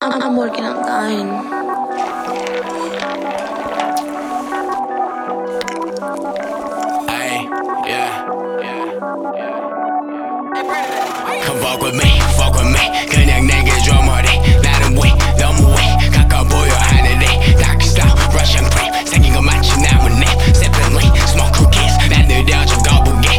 I'm working on dying. Ay, yeah. Come fuck with me. 그냥 내게 줘 머리. 나는 왜 너무 왜 가까워 보여 하늘이. Dark style, Russian cream. 생긴 거 마치 나뭇잎. Sipping lean, smoke cookies. 난 느려져 거북이.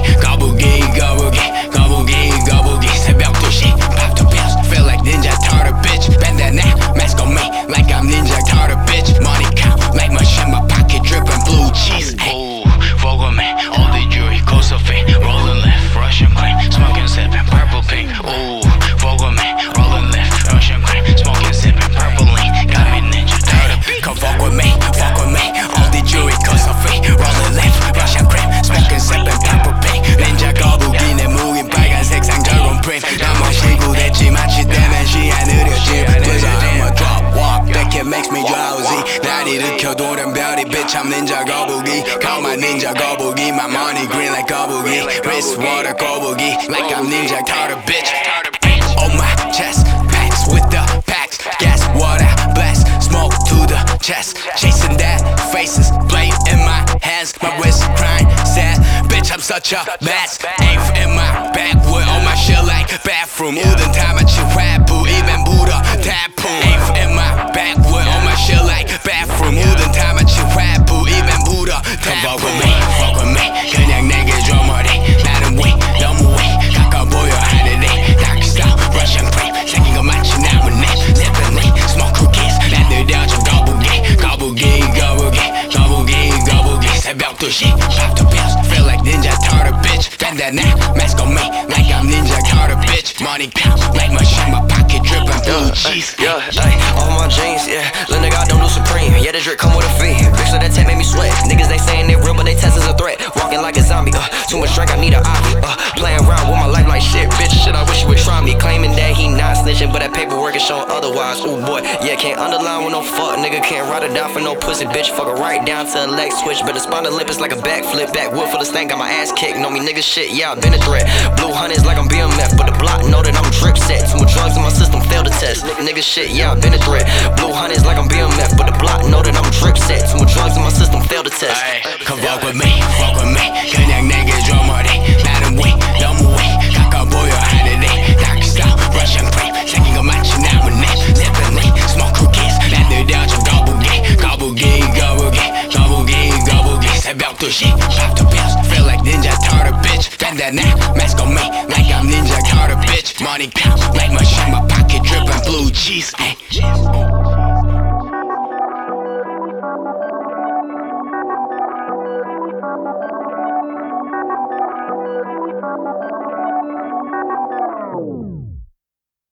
새벽 2시, pop the pills. Feel like Ninja Turtle, bitch. Bandana, mask on me, like I'm Ninja Turtle, bitch. Money count, like machine, my pocket dripping blue cheese. Hey. Fuck with me, all the jewelry, gold Sophie. Rolling left, Russian cream. Smoking, sipping, purple pink. Ooh, fuck with me, rolling left, Russian cream. Smoking, sipping, purple lean. Got me Ninja Turtle. Come fuck with me, all the jewelry, gold Sophie. Rolling left, Russian cream. Smoking, sipping, purple pink. Ninja 거북이 내 무긴 빨간색 상절곤 print. 난 멋있고 됐지 마치 대면시 안 느려지. Blizzard, I'm a drop walk, that kid makes me drowsy. 날 일으켜 돌연별이, bitch I'm Ninja 거북이. Call my Ninja 거북이. My money green like 거북이. Wrist water 거북이, like I'm Ninja Turtle, bitch. On my chest, packs with the packs. Gas, water, blast, smoke to the chest. Chasing that faces, blade in my hands. My wrist crying, sad, bitch I'm such a mess. Aim in my backwood, on my shit like bathroom. 우든 다 마치 랩부, 입엔 불어 tattoo. Aim in my backwood, on my shit like bathroom. 우든 다 마치 랩부, 입엔 불어 tattoo. Fuck with me, 그냥 내게 줘 머리. 나는 왜 너무 왜 가까워 보여 하늘이. Dark style, Russian cream. 생긴 거 마치 나뭇잎. Sipping lean, smoke cookies. 난 느려져 거북이. 새벽 2시, pop the pills. Feel like Ninja Turtle, bitch. Bandana, mask on me, like I'm Ninja Turtle, bitch. Money count, like machine, my pocket dripping blue cheese. Yeah, all my jeans, yeah. Little nigga, I don't do Supreme. Yeah, the drip come with a fee. Bitch, so that tape made me sweat. Niggas, they saying they real, but they test as a threat. Walking like a zombie, too much drink, I need an eye. Playing around with my life like shit, bitch. Shit, I wish you would try me. Claiming that he not snitching, but that paperwork is showing otherwise. Ooh, boy, yeah, can't underline with no fuck. Nigga can't ride it down for no pussy, bitch. Fuck it right down to a leg switch. But the spinal lip is like a backflip. Backwood for the stank, got my ass kicked. Know me, nigga, shit, yeah, I've been a threat. Blue hunters like I'm BMF, but the block know that I'm drip set. Too much drugs in my system, fail the test. Nigga, shit, yeah, I've been a threat. Blue hunters like I'm BMF, but the block know that I'm drip set. Too much drugs in my system, fail the test. Come fuck with me. 그냥 내게 줘 머리. 나는 왜 너무 왜 가까워 보여 하늘이. Dark style, Russian cream. 생긴 거 마치 나뭇잎. Sipping lean, smoke cookies. 난 느려져 거북이. 새벽 2시, pop the pills. Feel like Ninja Turtle, bitch. Bandana, mask on me, like I'm Ninja Turtle, bitch. Money count, like machine, my pocket dripping blue cheese. Ay.